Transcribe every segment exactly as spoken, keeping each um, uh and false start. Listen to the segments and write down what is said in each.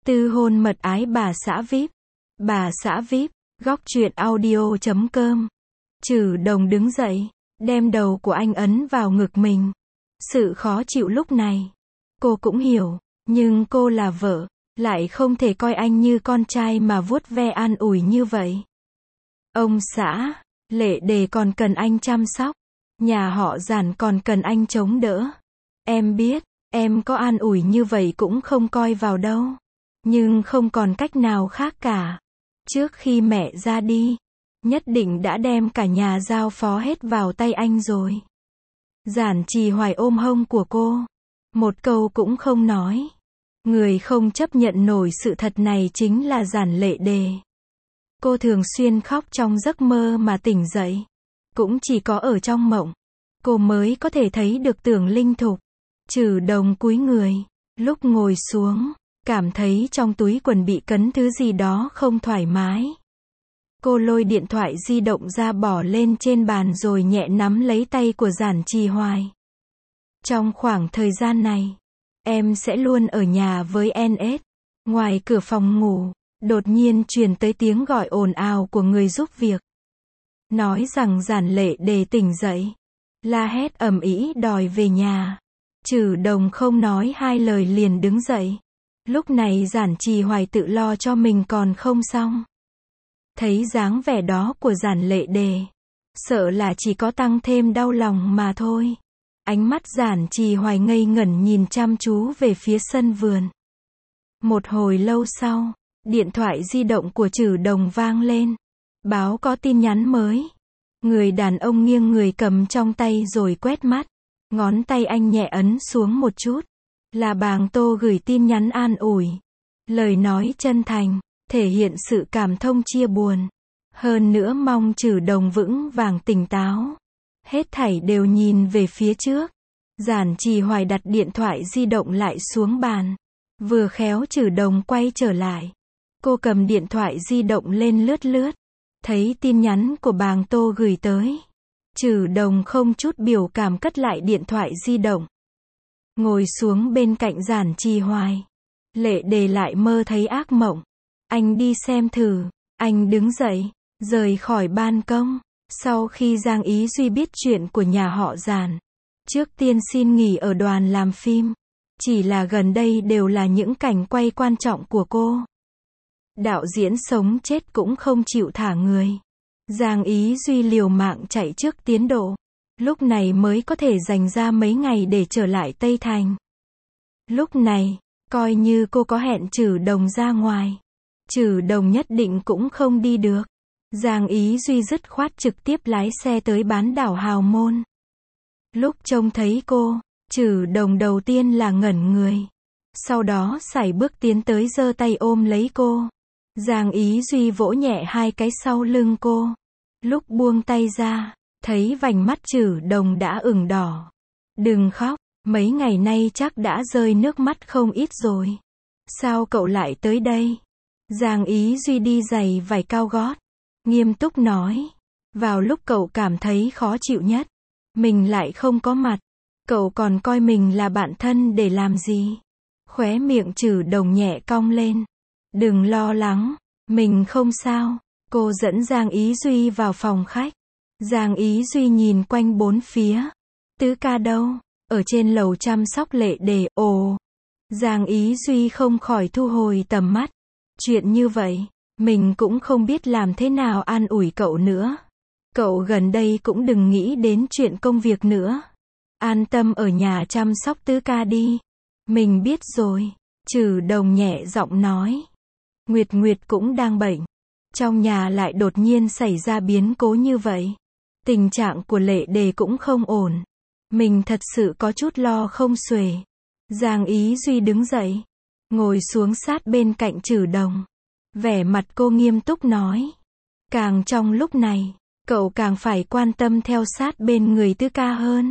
Tư hôn mật ái bà xã vi ai pi. Bà xã vi ai pi, góc truyện audio chấm com. Trừ Đồng đứng dậy, đem đầu của anh ấn vào ngực mình. Sự khó chịu lúc này, cô cũng hiểu, nhưng cô là vợ, lại không thể coi anh như con trai mà vuốt ve an ủi như vậy. Ông xã, Lệ Đề còn cần anh chăm sóc, nhà họ Giản còn cần anh chống đỡ. Em biết, em có an ủi như vậy cũng không coi vào đâu, nhưng không còn cách nào khác cả. Trước khi mẹ ra đi, nhất định đã đem cả nhà giao phó hết vào tay anh rồi. Giản Trì Hoài ôm hông của cô, một câu cũng không nói. Người không chấp nhận nổi sự thật này chính là Giản Lệ Đề. Cô thường xuyên khóc trong giấc mơ mà tỉnh dậy. Cũng chỉ có ở trong mộng, cô mới có thể thấy được Tưởng Linh Thục. Trừ Đồng cúi người, lúc ngồi xuống, cảm thấy trong túi quần bị cấn thứ gì đó không thoải mái. Cô lôi điện thoại di động ra bỏ lên trên bàn rồi nhẹ nắm lấy tay của Giản Trì Hoài. Trong khoảng thời gian này, em sẽ luôn ở nhà với en ét. Ngoài cửa phòng ngủ, đột nhiên truyền tới tiếng gọi ồn ào của người giúp việc. Nói rằng Giản Lệ Đề tỉnh dậy, la hét ầm ĩ đòi về nhà. Trừ Đồng không nói hai lời liền đứng dậy. Lúc này Giản Trì Hoài tự lo cho mình còn không xong. Thấy dáng vẻ đó của Giản Lệ Đề, sợ là chỉ có tăng thêm đau lòng mà thôi. Ánh mắt Giản Trì Hoài ngây ngẩn nhìn chăm chú về phía sân vườn. Một hồi lâu sau, điện thoại di động của Trừ Đồng vang lên. Báo có tin nhắn mới. Người đàn ông nghiêng người cầm trong tay rồi quét mắt. Ngón tay anh nhẹ ấn xuống một chút. Là Bàng Tô gửi tin nhắn an ủi. Lời nói chân thành, thể hiện sự cảm thông chia buồn. Hơn nữa mong Trừ Đồng vững vàng tỉnh táo. Hết thảy đều nhìn về phía trước. Giản Trì Hoài đặt điện thoại di động lại xuống bàn. Vừa khéo Trừ Đồng quay trở lại. Cô cầm điện thoại di động lên lướt lướt. Thấy tin nhắn của Bàng Tô gửi tới. Trừ Đồng không chút biểu cảm cất lại điện thoại di động. Ngồi xuống bên cạnh Giản Trì Hoài. Lệ Đề lại mơ thấy ác mộng. Anh đi xem thử. Anh đứng dậy, rời khỏi ban công. Sau khi Giang Ý Duy biết chuyện của nhà họ Giản, trước tiên xin nghỉ ở đoàn làm phim. Chỉ là gần đây đều là những cảnh quay quan trọng của cô. Đạo diễn sống chết cũng không chịu thả người. Giang Ý Duy liều mạng chạy trước tiến độ. Lúc này mới có thể dành ra mấy ngày để trở lại Tây Thành. Lúc này, coi như cô có hẹn Trừ Đồng ra ngoài, Trừ Đồng nhất định cũng không đi được. Giang Ý Duy dứt khoát trực tiếp lái xe tới bán đảo Hào Môn. Lúc trông thấy cô, Trừ Đồng đầu tiên là ngẩn người. Sau đó sải bước tiến tới giơ tay ôm lấy cô. Giang Ý Duy vỗ nhẹ hai cái sau lưng cô. Lúc buông tay ra, thấy vành mắt Trừ Đồng đã ửng đỏ. Đừng khóc, mấy ngày nay chắc đã rơi nước mắt không ít rồi. Sao cậu lại tới đây? Giang Ý Duy đi giày vải cao gót, nghiêm túc nói. Vào lúc cậu cảm thấy khó chịu nhất, mình lại không có mặt. Cậu còn coi mình là bạn thân để làm gì? Khóe miệng Trừ Đồng nhẹ cong lên. Đừng lo lắng, mình không sao. Cô dẫn Giang Ý Duy vào phòng khách. Giang Ý Duy nhìn quanh bốn phía. Tứ ca đâu? Ở trên lầu chăm sóc Lệ Đề. Ồ. Giang Ý Duy không khỏi thu hồi tầm mắt. Chuyện như vậy, mình cũng không biết làm thế nào an ủi cậu nữa. Cậu gần đây cũng đừng nghĩ đến chuyện công việc nữa. An tâm ở nhà chăm sóc tứ ca đi. Mình biết rồi. Trừ Đồng nhẹ giọng nói. Nguyệt Nguyệt cũng đang bệnh. Trong nhà lại đột nhiên xảy ra biến cố như vậy. Tình trạng của Lệ Đề cũng không ổn. Mình thật sự có chút lo không xuể. Giang Ý Duy đứng dậy, ngồi xuống sát bên cạnh Trừ Đồng. Vẻ mặt cô nghiêm túc nói. Càng trong lúc này, cậu càng phải quan tâm theo sát bên người tứ ca hơn.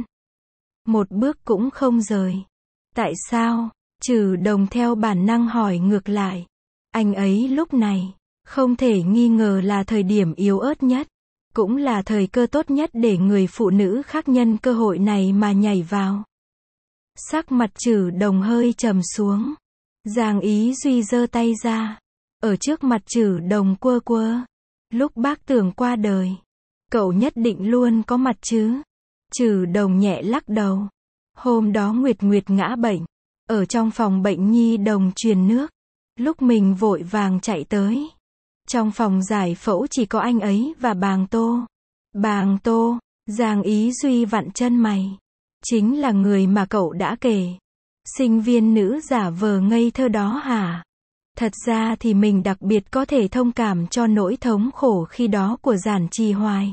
Một bước cũng không rời. Tại sao? Trừ Đồng theo bản năng hỏi ngược lại. Anh ấy lúc này, không thể nghi ngờ là thời điểm yếu ớt nhất. Cũng là thời cơ tốt nhất để người phụ nữ khác nhân cơ hội này mà nhảy vào. Sắc mặt Trừ Đồng hơi trầm xuống. Giang Ý Duy giơ tay ra, ở trước mặt Trử Đồng quơ quơ. Lúc bác Tường qua đời, cậu nhất định luôn có mặt chứ? Trử Đồng nhẹ lắc đầu. Hôm đó Nguyệt Nguyệt ngã bệnh, ở trong phòng bệnh nhi đồng truyền nước. Lúc mình vội vàng chạy tới, trong phòng giải phẫu chỉ có anh ấy và Bàng Tô. Bàng Tô, Giang Ý Duy vặn chân mày. Chính là người mà cậu đã kể. Sinh viên nữ giả vờ ngây thơ đó hả? Thật ra thì mình đặc biệt có thể thông cảm cho nỗi thống khổ khi đó của Giản Trì Hoài.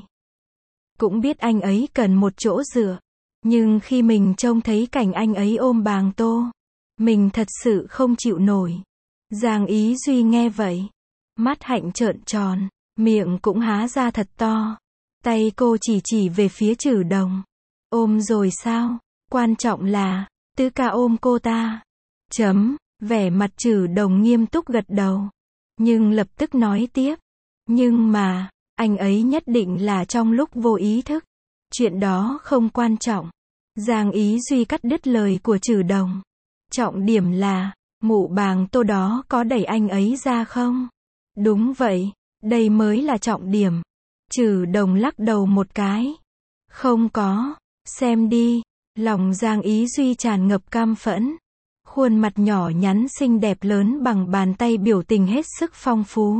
Cũng biết anh ấy cần một chỗ dựa. Nhưng khi mình trông thấy cảnh anh ấy ôm Bàng Tô, mình thật sự không chịu nổi. Giang Ý Duy nghe vậy, mắt hạnh trợn tròn, miệng cũng há ra thật to. Tay cô chỉ chỉ về phía Trử Đồng. Ôm rồi sao? Quan trọng là, Tứ ca ôm cô ta. Chấm, vẻ mặt Trử Đồng nghiêm túc gật đầu. Nhưng lập tức nói tiếp. Nhưng mà, anh ấy nhất định là trong lúc vô ý thức. Chuyện đó không quan trọng. Giang Ý Duy cắt đứt lời của Trử Đồng. Trọng điểm là, mụ Bàng Tô đó có đẩy anh ấy ra không? Đúng vậy, đây mới là trọng điểm. Trử Đồng lắc đầu một cái. Không có, xem đi. Lòng Giang Ý Duy tràn ngập cam phẫn. Khuôn mặt nhỏ nhắn xinh đẹp lớn bằng bàn tay biểu tình hết sức phong phú.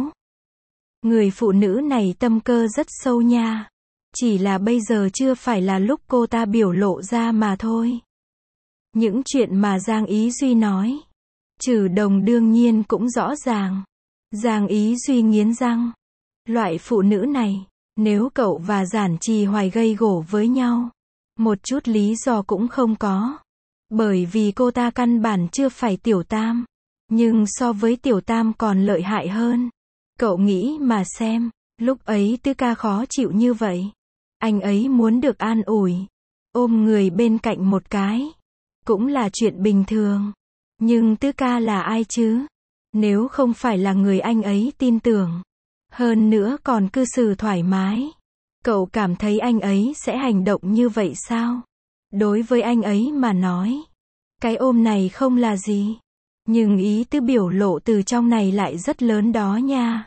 Người phụ nữ này tâm cơ rất sâu nha. Chỉ là bây giờ chưa phải là lúc cô ta biểu lộ ra mà thôi. Những chuyện mà Giang Ý Duy nói, Trử Đồng đương nhiên cũng rõ ràng. Giang Ý Duy nghiến răng. Loại phụ nữ này, nếu cậu và Giản Trì Hoài gây gổ với nhau, một chút lý do cũng không có. Bởi vì cô ta căn bản chưa phải Tiểu Tam. Nhưng so với Tiểu Tam còn lợi hại hơn. Cậu nghĩ mà xem, lúc ấy Tứ ca khó chịu như vậy. Anh ấy muốn được an ủi, ôm người bên cạnh một cái. Cũng là chuyện bình thường. Nhưng Tứ ca là ai chứ? Nếu không phải là người anh ấy tin tưởng. Hơn nữa còn cư xử thoải mái. Cậu cảm thấy anh ấy sẽ hành động như vậy sao? Đối với anh ấy mà nói, cái ôm này không là gì. Nhưng ý tứ biểu lộ từ trong này lại rất lớn đó nha.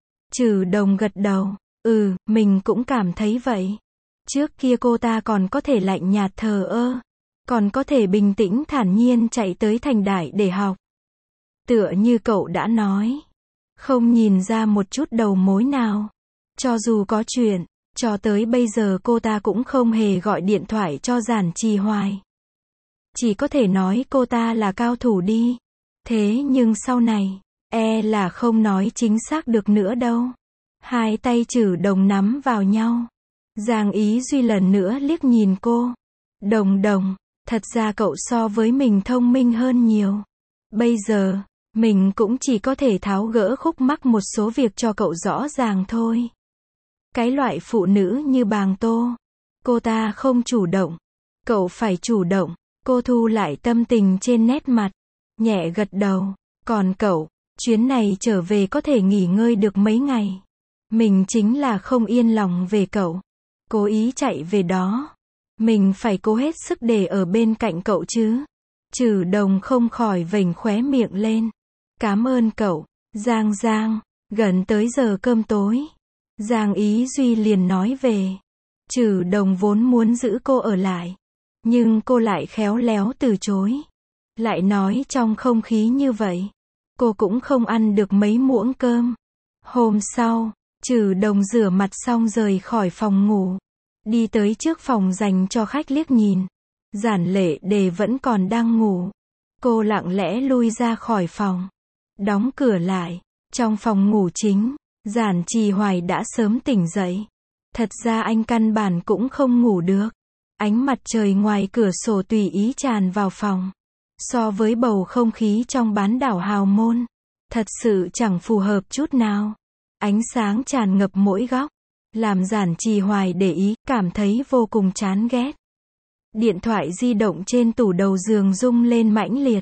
Trử Đồng gật đầu. Ừ, mình cũng cảm thấy vậy. Trước kia cô ta còn có thể lạnh nhạt thờ ơ. Còn có thể bình tĩnh thản nhiên chạy tới thành đại để học. Tựa như cậu đã nói. Không nhìn ra một chút đầu mối nào. Cho dù có chuyện, cho tới bây giờ cô ta cũng không hề gọi điện thoại cho Giản Trì Hoài. Chỉ có thể nói cô ta là cao thủ đi. Thế nhưng sau này, e là không nói chính xác được nữa đâu. Hai tay Trử Đồng nắm vào nhau. Giang Ý Duy lần nữa liếc nhìn cô. Đồng Đồng, thật ra cậu so với mình thông minh hơn nhiều. Bây giờ, mình cũng chỉ có thể tháo gỡ khúc mắc một số việc cho cậu rõ ràng thôi. Cái loại phụ nữ như Bàng Tô, cô ta không chủ động. Cậu phải chủ động. Cô thu lại tâm tình trên nét mặt. Nhẹ gật đầu. Còn cậu, chuyến này trở về có thể nghỉ ngơi được mấy ngày. Mình chính là không yên lòng về cậu. Cố ý chạy về đó. Mình phải cố hết sức để ở bên cạnh cậu chứ. Trử Đồng không khỏi vểnh khóe miệng lên. Cảm ơn cậu, Giang Giang. Gần tới giờ cơm tối, Giang Ý Duy liền nói về. Trử Đồng vốn muốn giữ cô ở lại. Nhưng cô lại khéo léo từ chối. Lại nói trong không khí như vậy, cô cũng không ăn được mấy muỗng cơm. Hôm sau, Trử Đồng rửa mặt xong rời khỏi phòng ngủ. Đi tới trước phòng dành cho khách liếc nhìn. Giản Lệ Đề vẫn còn đang ngủ. Cô lặng lẽ lui ra khỏi phòng. Đóng cửa lại. Trong phòng ngủ chính, Giản Trì Hoài đã sớm tỉnh dậy. Thật ra anh căn bản cũng không ngủ được. Ánh mặt trời ngoài cửa sổ tùy ý tràn vào phòng. So với bầu không khí trong bán đảo Hào Môn, thật sự chẳng phù hợp chút nào. Ánh sáng tràn ngập mỗi góc, làm Giản Trì Hoài để ý, cảm thấy vô cùng chán ghét. Điện thoại di động trên tủ đầu giường rung lên mãnh liệt.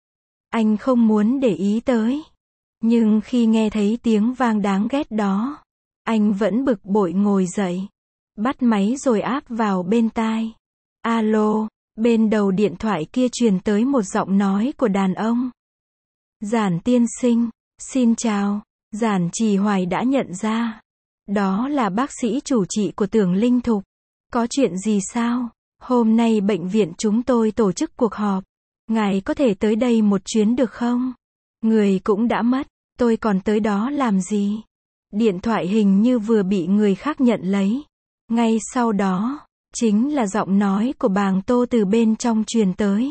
Anh không muốn để ý tới. Nhưng khi nghe thấy tiếng vang đáng ghét đó, anh vẫn bực bội ngồi dậy. Bắt máy rồi áp vào bên tai. Alo, bên đầu điện thoại kia truyền tới một giọng nói của đàn ông. Giản tiên sinh, xin chào. Giản Trì Hoài đã nhận ra. Đó là bác sĩ chủ trị của Tưởng Linh Thục. Có chuyện gì sao? Hôm nay bệnh viện chúng tôi tổ chức cuộc họp. Ngài có thể tới đây một chuyến được không? Người cũng đã mất, tôi còn tới đó làm gì? Điện thoại hình như vừa bị người khác nhận lấy. Ngay sau đó, chính là giọng nói của bàng Tô từ bên trong truyền tới.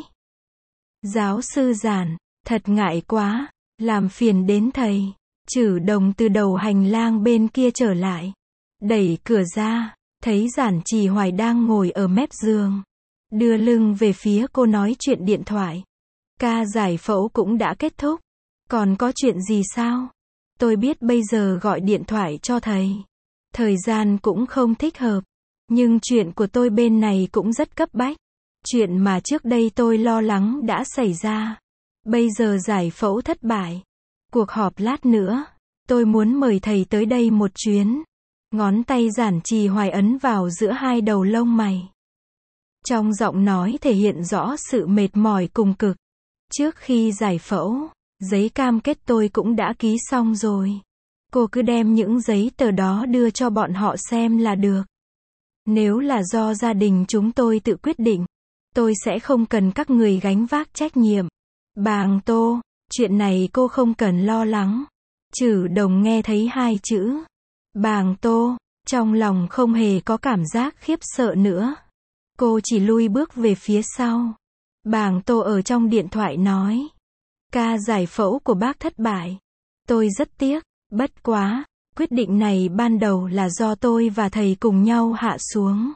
Giáo sư Giản, thật ngại quá, làm phiền đến thầy. Trử Đồng từ đầu hành lang bên kia trở lại. Đẩy cửa ra, thấy Giản Trì Hoài đang ngồi ở mép giường. Đưa lưng về phía cô nói chuyện điện thoại. Ca giải phẫu cũng đã kết thúc. Còn có chuyện gì sao? Tôi biết bây giờ gọi điện thoại cho thầy. Thời gian cũng không thích hợp. Nhưng chuyện của tôi bên này cũng rất cấp bách. Chuyện mà trước đây tôi lo lắng đã xảy ra. Bây giờ giải phẫu thất bại. Cuộc họp lát nữa. Tôi muốn mời thầy tới đây một chuyến. Ngón tay Giản Trì Hoài ấn vào giữa hai đầu lông mày. Trong giọng nói thể hiện rõ sự mệt mỏi cùng cực. Trước khi giải phẫu, giấy cam kết tôi cũng đã ký xong rồi. Cô cứ đem những giấy tờ đó đưa cho bọn họ xem là được. Nếu là do gia đình chúng tôi tự quyết định, tôi sẽ không cần các người gánh vác trách nhiệm. Bàng Tô, chuyện này cô không cần lo lắng. Trử Đồng nghe thấy hai chữ Bàng Tô, trong lòng không hề có cảm giác khiếp sợ nữa. Cô chỉ lui bước về phía sau. Bàng Tô ở trong điện thoại nói. Ca giải phẫu của bác thất bại. Tôi rất tiếc, bất quá, quyết định này ban đầu là do tôi và thầy cùng nhau hạ xuống.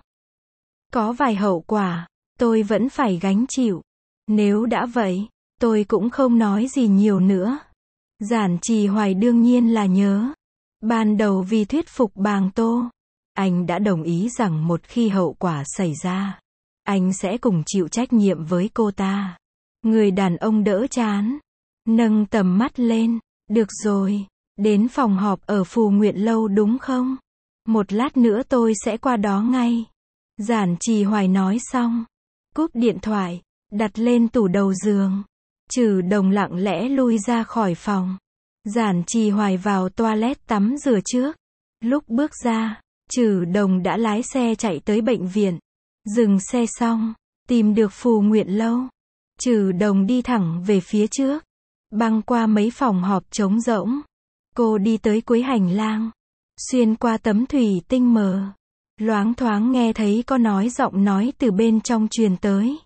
Có vài hậu quả, tôi vẫn phải gánh chịu. Nếu đã vậy, tôi cũng không nói gì nhiều nữa. Giản Trì Hoài đương nhiên là nhớ. Ban đầu vì thuyết phục Bàng Tô, anh đã đồng ý rằng một khi hậu quả xảy ra, anh sẽ cùng chịu trách nhiệm với cô ta. Người đàn ông đỡ chán, nâng tầm mắt lên. Được rồi, đến phòng họp ở Phù Nguyện Lâu đúng không? Một lát nữa tôi sẽ qua đó ngay. Giản Trì Hoài nói xong, cúp điện thoại, đặt lên tủ đầu giường. Trử Đồng lặng lẽ lui ra khỏi phòng. Giản Trì Hoài vào toilet tắm rửa trước. Lúc bước ra, Trử Đồng đã lái xe chạy tới bệnh viện. Dừng xe xong, tìm được Phù Nguyện Lâu. Trử Đồng đi thẳng về phía trước, băng qua mấy phòng họp trống rỗng. Cô đi tới cuối hành lang, xuyên qua tấm thủy tinh mờ. Loáng thoáng nghe thấy có nói giọng nói từ bên trong truyền tới.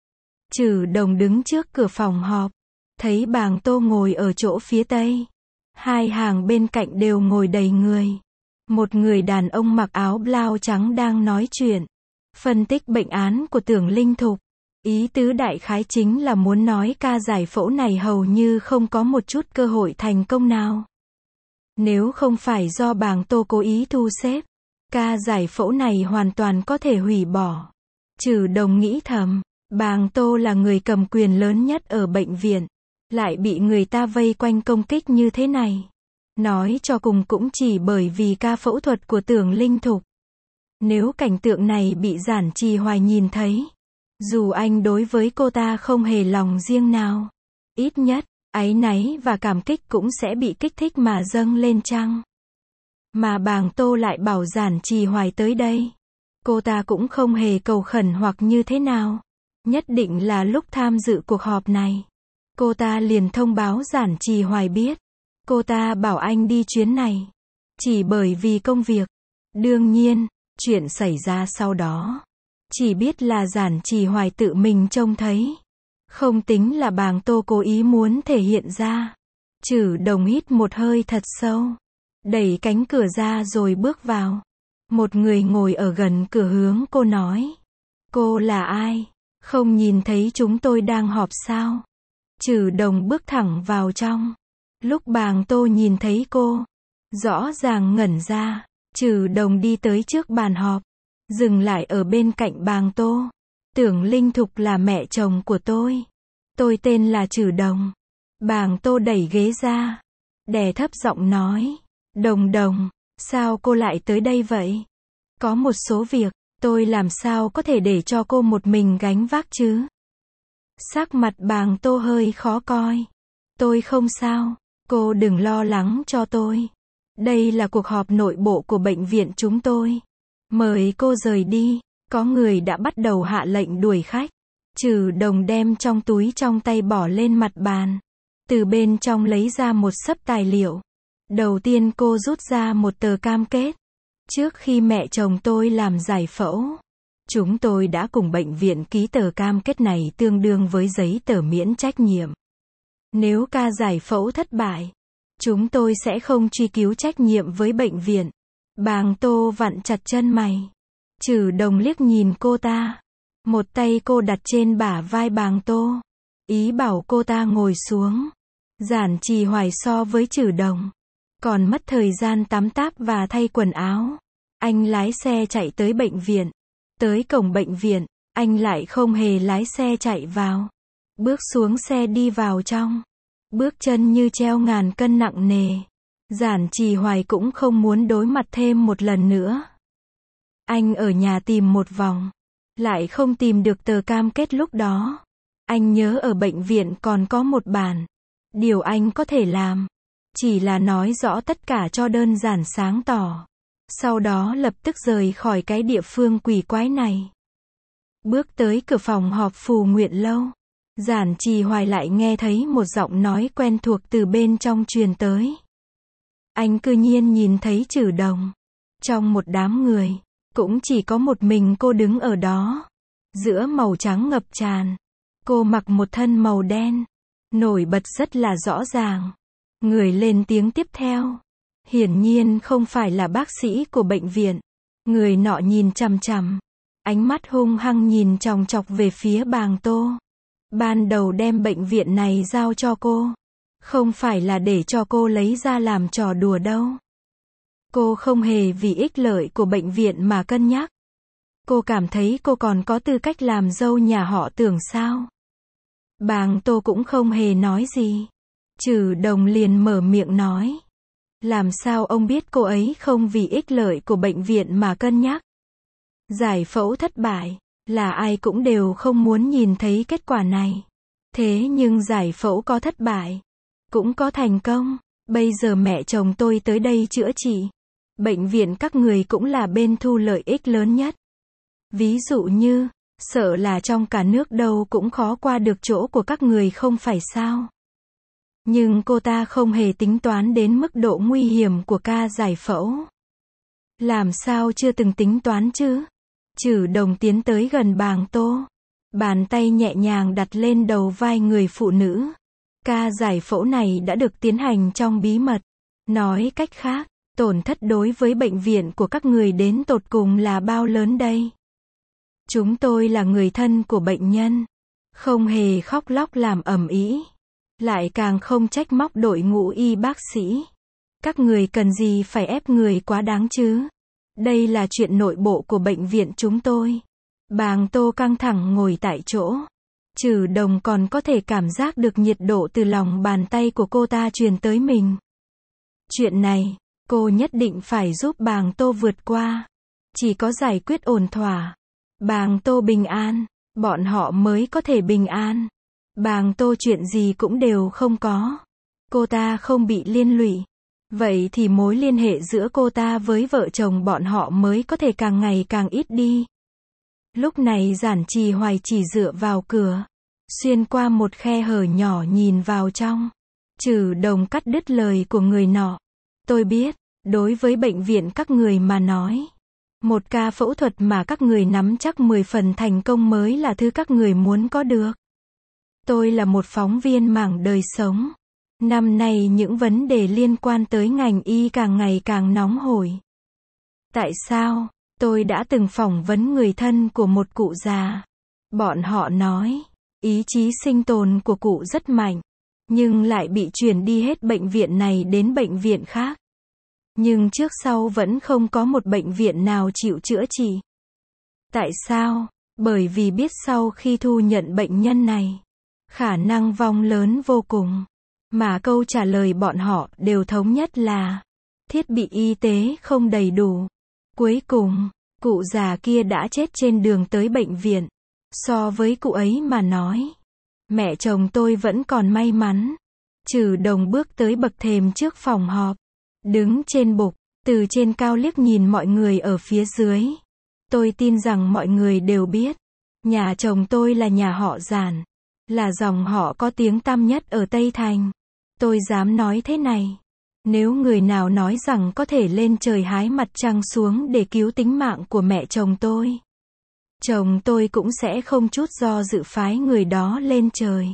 Trử Đồng đứng trước cửa phòng họp, thấy Bàng Tô ngồi ở chỗ phía tây. Hai hàng bên cạnh đều ngồi đầy người. Một người đàn ông mặc áo blau trắng đang nói chuyện, phân tích bệnh án của Tưởng Linh Thục. Ý tứ đại khái chính là muốn nói ca giải phẫu này hầu như không có một chút cơ hội thành công nào. Nếu không phải do Bàng Tô cố ý thu xếp, ca giải phẫu này hoàn toàn có thể hủy bỏ. Trử Đồng nghĩ thầm, Bàng Tô là người cầm quyền lớn nhất ở bệnh viện, lại bị người ta vây quanh công kích như thế này. Nói cho cùng cũng chỉ bởi vì ca phẫu thuật của Tưởng Linh Thục. Nếu cảnh tượng này bị Giản Trì Hoài nhìn thấy, dù anh đối với cô ta không hề lòng riêng nào, ít nhất, áy náy và cảm kích cũng sẽ bị kích thích mà dâng lên chăng. Mà Bàng Tô lại bảo Giản Trì Hoài tới đây. Cô ta cũng không hề cầu khẩn hoặc như thế nào. Nhất định là lúc tham dự cuộc họp này, cô ta liền thông báo Giản Trì Hoài biết. Cô ta bảo anh đi chuyến này chỉ bởi vì công việc. Đương nhiên, chuyện xảy ra sau đó, chỉ biết là Giản Trì Hoài tự mình trông thấy. Không tính là Bàng Tô cố ý muốn thể hiện ra. Trử Đồng hít một hơi thật sâu, đẩy cánh cửa ra rồi bước vào. Một người ngồi ở gần cửa hướng cô nói. Cô là ai? Không nhìn thấy chúng tôi đang họp sao? Trử Đồng bước thẳng vào trong. Lúc Bàng Tô nhìn thấy cô, rõ ràng ngẩn ra. Trử Đồng đi tới trước bàn họp, dừng lại ở bên cạnh Bàng Tô. Tưởng Linh Thục là mẹ chồng của tôi. Tôi tên là Trử Đồng. Bàng Tô đẩy ghế ra, đè thấp giọng nói. Đồng Đồng, sao cô lại tới đây vậy? Có một số việc, tôi làm sao có thể để cho cô một mình gánh vác chứ? Sắc mặt Bàng Tô hơi khó coi. Tôi không sao, cô đừng lo lắng cho tôi. Đây là cuộc họp nội bộ của bệnh viện chúng tôi. Mời cô rời đi. Có người đã bắt đầu hạ lệnh đuổi khách. Trừ Đồng đem trong túi trong tay bỏ lên mặt bàn. Từ bên trong lấy ra một xấp tài liệu. Đầu tiên cô rút ra một tờ cam kết. Trước khi mẹ chồng tôi làm giải phẫu, chúng tôi đã cùng bệnh viện ký tờ cam kết này tương đương với giấy tờ miễn trách nhiệm. Nếu ca giải phẫu thất bại, chúng tôi sẽ không truy cứu trách nhiệm với bệnh viện. Bàng Tô vặn chặt chân mày. Trừ Đồng liếc nhìn cô ta. Một tay cô đặt trên bả vai Bàng Tô. Ý bảo cô ta ngồi xuống. Giản Trì Hoài so với Trừ Đồng còn mất thời gian tắm táp và thay quần áo. Anh lái xe chạy tới bệnh viện. Tới cổng bệnh viện, anh lại không hề lái xe chạy vào. Bước xuống xe đi vào trong. Bước chân như treo ngàn cân nặng nề. Giản Trì Hoài cũng không muốn đối mặt thêm một lần nữa. Anh ở nhà tìm một vòng, lại không tìm được tờ cam kết lúc đó. Anh nhớ ở bệnh viện còn có một bản. Điều anh có thể làm chỉ là nói rõ tất cả cho đơn giản sáng tỏ. Sau đó lập tức rời khỏi cái địa phương quỷ quái này. Bước tới cửa phòng họp Phù Nguyện Lâu. Giản Trì Hoài lại nghe thấy một giọng nói quen thuộc từ bên trong truyền tới. Anh cư nhiên nhìn thấy Trừ Đồng. Trong một đám người, cũng chỉ có một mình cô đứng ở đó. Giữa màu trắng ngập tràn, cô mặc một thân màu đen. Nổi bật rất là rõ ràng. Người lên tiếng tiếp theo. Hiển nhiên không phải là bác sĩ của bệnh viện. Người nọ nhìn chằm chằm. Ánh mắt hung hăng nhìn chòng chọc về phía Bàng Tô. Ban đầu đem bệnh viện này giao cho cô. Không phải là để cho cô lấy ra làm trò đùa đâu. Cô không hề vì ích lợi của bệnh viện mà cân nhắc. Cô cảm thấy cô còn có tư cách làm dâu nhà họ Tưởng sao? Bàng Tô cũng không hề nói gì. Trừ Đồng liền mở miệng nói. Làm sao ông biết cô ấy không vì ích lợi của bệnh viện mà cân nhắc? Giải phẫu thất bại, là ai cũng đều không muốn nhìn thấy kết quả này. Thế nhưng giải phẫu có thất bại, cũng có thành công. Bây giờ mẹ chồng tôi tới đây chữa trị. Bệnh viện các người cũng là bên thu lợi ích lớn nhất. Ví dụ như, sợ là trong cả nước đâu cũng khó qua được chỗ của các người không phải sao? Nhưng cô ta không hề tính toán đến mức độ nguy hiểm của ca giải phẫu. Làm sao chưa từng tính toán chứ? Trừ Đồng tiến tới gần Bàng Tô. Bàn tay nhẹ nhàng đặt lên đầu vai người phụ nữ. Ca giải phẫu này đã được tiến hành trong bí mật. Nói cách khác, tổn thất đối với bệnh viện của các người đến tột cùng là bao lớn đây? Chúng tôi là người thân của bệnh nhân. Không hề khóc lóc làm ầm ĩ. Lại càng không trách móc đội ngũ y bác sĩ. Các người cần gì phải ép người quá đáng chứ? Đây là chuyện nội bộ của bệnh viện chúng tôi. Bàng Tô căng thẳng ngồi tại chỗ. Trừ Đồng còn có thể cảm giác được nhiệt độ từ lòng bàn tay của cô ta truyền tới mình. Chuyện này, cô nhất định phải giúp Bàng Tô vượt qua. Chỉ có giải quyết ổn thỏa, Bàng Tô bình an, bọn họ mới có thể bình an. Bàng Tô chuyện gì cũng đều không có. Cô ta không bị liên lụy. Vậy thì mối liên hệ giữa cô ta với vợ chồng bọn họ mới có thể càng ngày càng ít đi. Lúc này Giản Trì Hoài chỉ dựa vào cửa, xuyên qua một khe hở nhỏ nhìn vào trong. Trừ Đồng cắt đứt lời của người nọ. Tôi biết, đối với bệnh viện các người mà nói, một ca phẫu thuật mà các người nắm chắc mười phần thành công mới là thứ các người muốn có được. Tôi là một phóng viên mảng đời sống. Năm nay những vấn đề liên quan tới ngành y càng ngày càng nóng hổi. Tại sao? Tôi đã từng phỏng vấn người thân của một cụ già. Bọn họ nói, ý chí sinh tồn của cụ rất mạnh, nhưng lại bị chuyển đi hết bệnh viện này đến bệnh viện khác. Nhưng trước sau vẫn không có một bệnh viện nào chịu chữa trị. Tại sao? Bởi vì biết sau khi thu nhận bệnh nhân này, khả năng vong lớn vô cùng. Mà câu trả lời bọn họ đều thống nhất là thiết bị y tế không đầy đủ. Cuối cùng, cụ già kia đã chết trên đường tới bệnh viện. So với cụ ấy mà nói, mẹ chồng tôi vẫn còn may mắn. Trừ Đồng bước tới bậc thềm trước phòng họp. Đứng trên bục, từ trên cao liếc nhìn mọi người ở phía dưới. Tôi tin rằng mọi người đều biết. Nhà chồng tôi là nhà họ Giản. Là dòng họ có tiếng tăm nhất ở Tây Thành. Tôi dám nói thế này. Nếu người nào nói rằng có thể lên trời hái mặt trăng xuống để cứu tính mạng của mẹ chồng tôi, chồng tôi cũng sẽ không chút do dự phái người đó lên trời.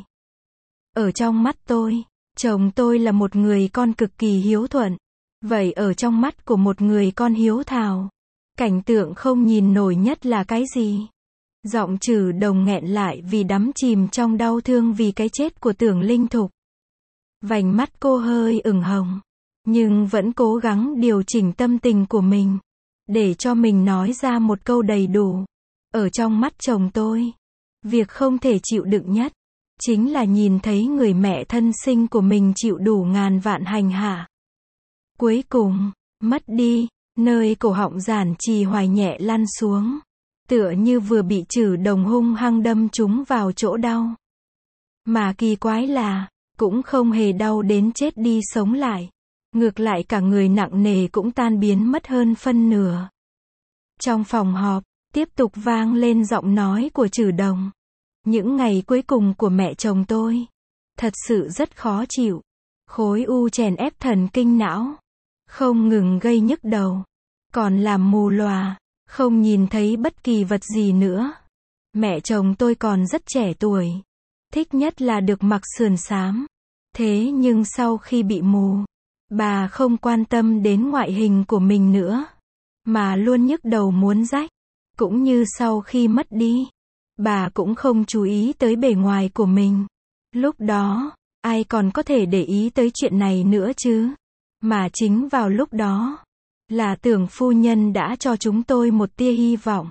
Ở trong mắt tôi, chồng tôi là một người con cực kỳ hiếu thuận. Vậy ở trong mắt của một người con hiếu thảo, cảnh tượng không nhìn nổi nhất là cái gì? Giọng Trừ Đồng nghẹn lại vì đắm chìm trong đau thương vì cái chết của Tưởng Linh Thục. Vành mắt cô hơi ửng hồng, nhưng vẫn cố gắng điều chỉnh tâm tình của mình, để cho mình nói ra một câu đầy đủ. Ở trong mắt chồng tôi, việc không thể chịu đựng nhất, chính là nhìn thấy người mẹ thân sinh của mình chịu đủ ngàn vạn hành hạ. Cuối cùng, mất đi, nơi cổ họng Giản Trì Hoài nhẹ lăn xuống, tựa như vừa bị Trừ Đồng hung hăng đâm trúng vào chỗ đau. Mà kỳ quái là, cũng không hề đau đến chết đi sống lại. Ngược lại cả người nặng nề cũng tan biến mất hơn phân nửa. Trong phòng họp, tiếp tục vang lên giọng nói của Trừ Đồng. Những ngày cuối cùng của mẹ chồng tôi, thật sự rất khó chịu. Khối u chèn ép thần kinh não, không ngừng gây nhức đầu, còn làm mù lòa, không nhìn thấy bất kỳ vật gì nữa. Mẹ chồng tôi còn rất trẻ tuổi, thích nhất là được mặc sườn xám. Thế nhưng sau khi bị mù, bà không quan tâm đến ngoại hình của mình nữa, mà luôn nhức đầu muốn rách. Cũng như sau khi mất đi, bà cũng không chú ý tới bề ngoài của mình. Lúc đó, ai còn có thể để ý tới chuyện này nữa chứ? Mà chính vào lúc đó, là Tưởng phu nhân đã cho chúng tôi một tia hy vọng.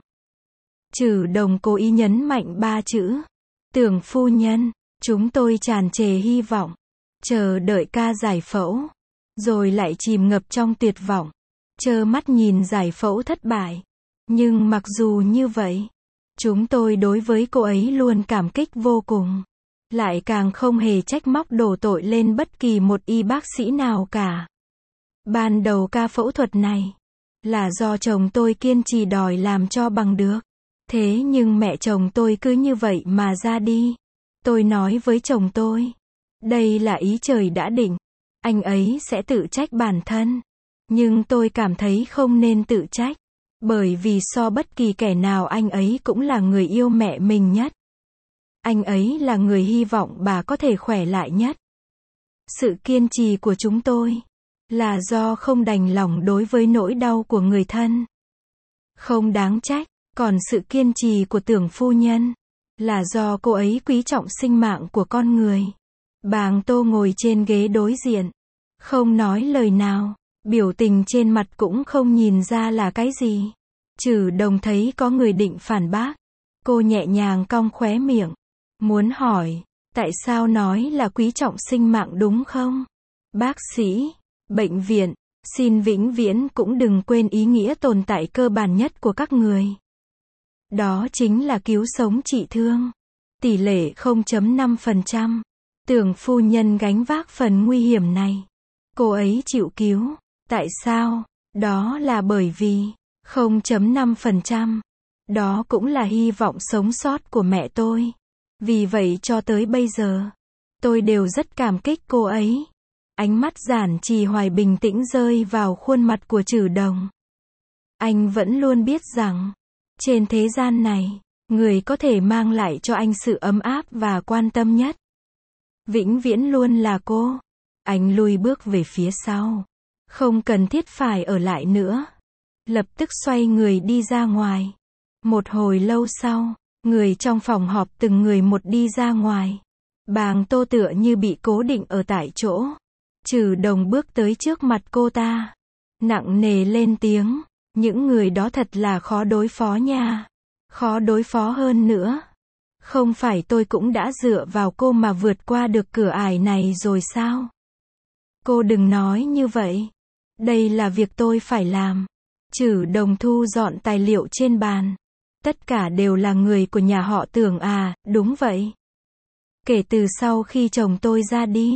Trừ Đồng cố ý nhấn mạnh ba chữ. Tưởng phu nhân, chúng tôi tràn trề hy vọng, chờ đợi ca giải phẫu, rồi lại chìm ngập trong tuyệt vọng, trơ mắt nhìn giải phẫu thất bại. Nhưng mặc dù như vậy, chúng tôi đối với cô ấy luôn cảm kích vô cùng, lại càng không hề trách móc đổ tội lên bất kỳ một y bác sĩ nào cả. Ban đầu ca phẫu thuật này, là do chồng tôi kiên trì đòi làm cho bằng được. Thế nhưng mẹ chồng tôi cứ như vậy mà ra đi. Tôi nói với chồng tôi, đây là ý trời đã định, anh ấy sẽ tự trách bản thân. Nhưng tôi cảm thấy không nên tự trách, bởi vì so bất kỳ kẻ nào anh ấy cũng là người yêu mẹ mình nhất. Anh ấy là người hy vọng bà có thể khỏe lại nhất. Sự kiên trì của chúng tôi, là do không đành lòng đối với nỗi đau của người thân. Không đáng trách, còn sự kiên trì của Tưởng phu nhân, là do cô ấy quý trọng sinh mạng của con người. Bàng Tô ngồi trên ghế đối diện, không nói lời nào, biểu tình trên mặt cũng không nhìn ra là cái gì. Trừ Đồng thấy có người định phản bác, cô nhẹ nhàng cong khóe miệng, muốn hỏi, tại sao nói là quý trọng sinh mạng đúng không? Bác sĩ, bệnh viện, xin vĩnh viễn cũng đừng quên ý nghĩa tồn tại cơ bản nhất của các người. Đó chính là cứu sống trị thương. Tỷ lệ không phẩy năm phần trăm. Tưởng phu nhân gánh vác phần nguy hiểm này. Cô ấy chịu cứu. Tại sao? Đó là bởi vì không phẩy năm phần trăm. Đó cũng là hy vọng sống sót của mẹ tôi. Vì vậy cho tới bây giờ, tôi đều rất cảm kích cô ấy. Ánh mắt Giản Trì Hoài bình tĩnh rơi vào khuôn mặt của Trừ Đồng. Anh vẫn luôn biết rằng, trên thế gian này, người có thể mang lại cho anh sự ấm áp và quan tâm nhất, vĩnh viễn luôn là cô. Anh lùi bước về phía sau. Không cần thiết phải ở lại nữa. Lập tức xoay người đi ra ngoài. Một hồi lâu sau, người trong phòng họp từng người một đi ra ngoài. Bàng Tô tựa như bị cố định ở tại chỗ. Trừ Đồng bước tới trước mặt cô ta, nặng nề lên tiếng, những người đó thật là khó đối phó nha. Khó đối phó hơn nữa. Không phải tôi cũng đã dựa vào cô mà vượt qua được cửa ải này rồi sao? Cô đừng nói như vậy. Đây là việc tôi phải làm. Trừ Đồng thu dọn tài liệu trên bàn. Tất cả đều là người của nhà họ Tưởng à? Đúng vậy. Kể từ sau khi chồng tôi ra đi,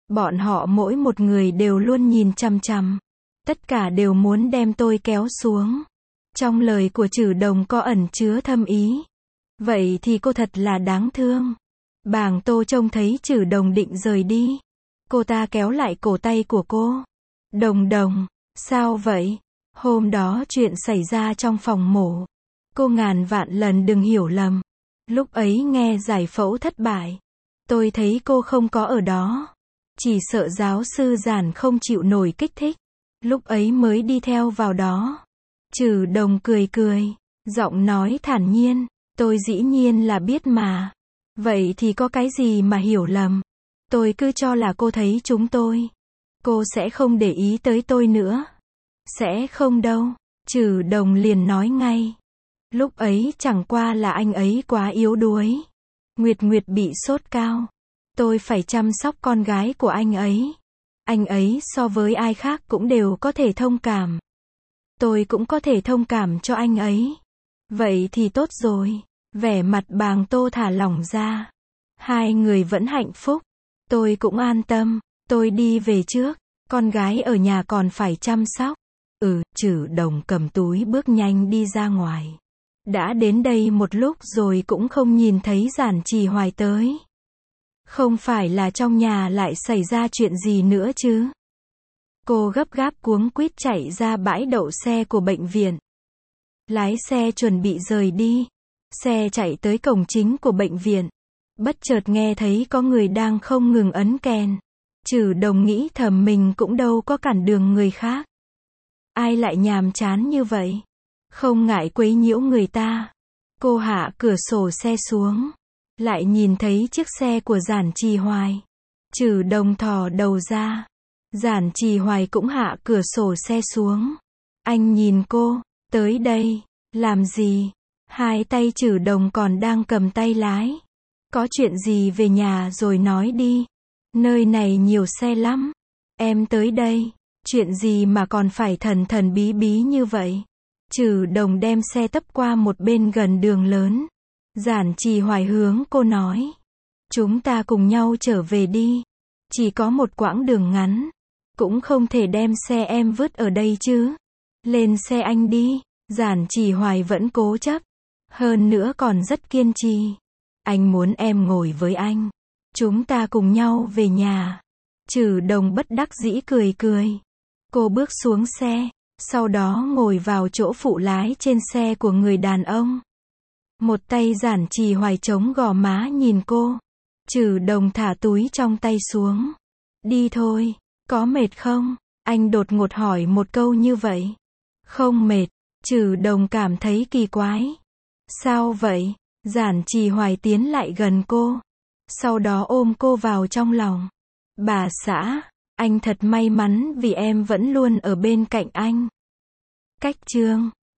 Bọn họ mỗi một người đều luôn nhìn chằm chằm. Tất cả đều muốn đem tôi kéo xuống. Trong lời của Trử Đồng có ẩn chứa thâm ý. Vậy thì cô thật là đáng thương. Bàng Tô trông thấy Trử Đồng định rời đi. Cô ta kéo lại cổ tay của cô. Đồng Đồng, sao vậy? Hôm đó chuyện xảy ra trong phòng mổ. Cô ngàn vạn lần đừng hiểu lầm. Lúc ấy nghe giải phẫu thất bại. Tôi thấy cô không có ở đó. Chỉ sợ giáo sư Giản không chịu nổi kích thích. Lúc ấy mới đi theo vào đó. Trử Đồng cười cười. Giọng nói thản nhiên. Tôi dĩ nhiên là biết mà. Vậy thì có cái gì mà hiểu lầm. Tôi cứ cho là cô thấy chúng tôi. Cô sẽ không để ý tới tôi nữa. Sẽ không đâu. Trử Đồng liền nói ngay. Lúc ấy chẳng qua là anh ấy quá yếu đuối. Nguyệt Nguyệt bị sốt cao. Tôi phải chăm sóc con gái của anh ấy. Anh ấy so với ai khác cũng đều có thể thông cảm. Tôi cũng có thể thông cảm cho anh ấy. Vậy thì tốt rồi. Vẻ mặt Bàng Tô thả lỏng ra. Hai người vẫn hạnh phúc. Tôi cũng an tâm. Tôi đi về trước. Con gái ở nhà còn phải chăm sóc. Ừ, Trử Đồng cầm túi bước nhanh đi ra ngoài. Đã đến đây một lúc rồi cũng không nhìn thấy Giản Trì Hoài tới. Không phải là trong nhà lại xảy ra chuyện gì nữa chứ? Cô gấp gáp cuống quýt chạy ra bãi đậu xe của bệnh viện. Lái xe chuẩn bị rời đi. Xe chạy tới cổng chính của bệnh viện. Bất chợt nghe thấy có người đang không ngừng ấn kèn. Trử Đồng nghĩ thầm mình cũng đâu có cản đường người khác. Ai lại nhàm chán như vậy? Không ngại quấy nhiễu người ta. Cô hạ cửa sổ xe xuống. Lại nhìn thấy chiếc xe của Giản Trì Hoài. Trử Đồng thò đầu ra. Giản Trì Hoài cũng hạ cửa sổ xe xuống. Anh nhìn cô. Tới đây. Làm gì? Hai tay Trử Đồng còn đang cầm tay lái. Có chuyện gì về nhà rồi nói đi. Nơi này nhiều xe lắm. Em tới đây. Chuyện gì mà còn phải thần thần bí bí như vậy? Trử Đồng đem xe tấp qua một bên gần đường lớn. Giản Trì Hoài hướng cô nói. Chúng ta cùng nhau trở về đi. Chỉ có một quãng đường ngắn. Cũng không thể đem xe em vứt ở đây chứ. Lên xe anh đi. Giản Trì Hoài vẫn cố chấp. Hơn nữa còn rất kiên trì. Anh muốn em ngồi với anh. Chúng ta cùng nhau về nhà. Trử Đồng bất đắc dĩ cười cười. Cô bước xuống xe. Sau đó ngồi vào chỗ phụ lái trên xe của người đàn ông. Một tay Giản Trì Hoài chống gò má nhìn cô. Trử Đồng thả túi trong tay xuống. Đi thôi. Có mệt không? Anh đột ngột hỏi một câu như vậy. Không mệt. Trử Đồng cảm thấy kỳ quái. Sao vậy? Giản Trì Hoài tiến lại gần cô. Sau đó ôm cô vào trong lòng. Bà xã, anh thật may mắn vì em vẫn luôn ở bên cạnh anh. Cách chương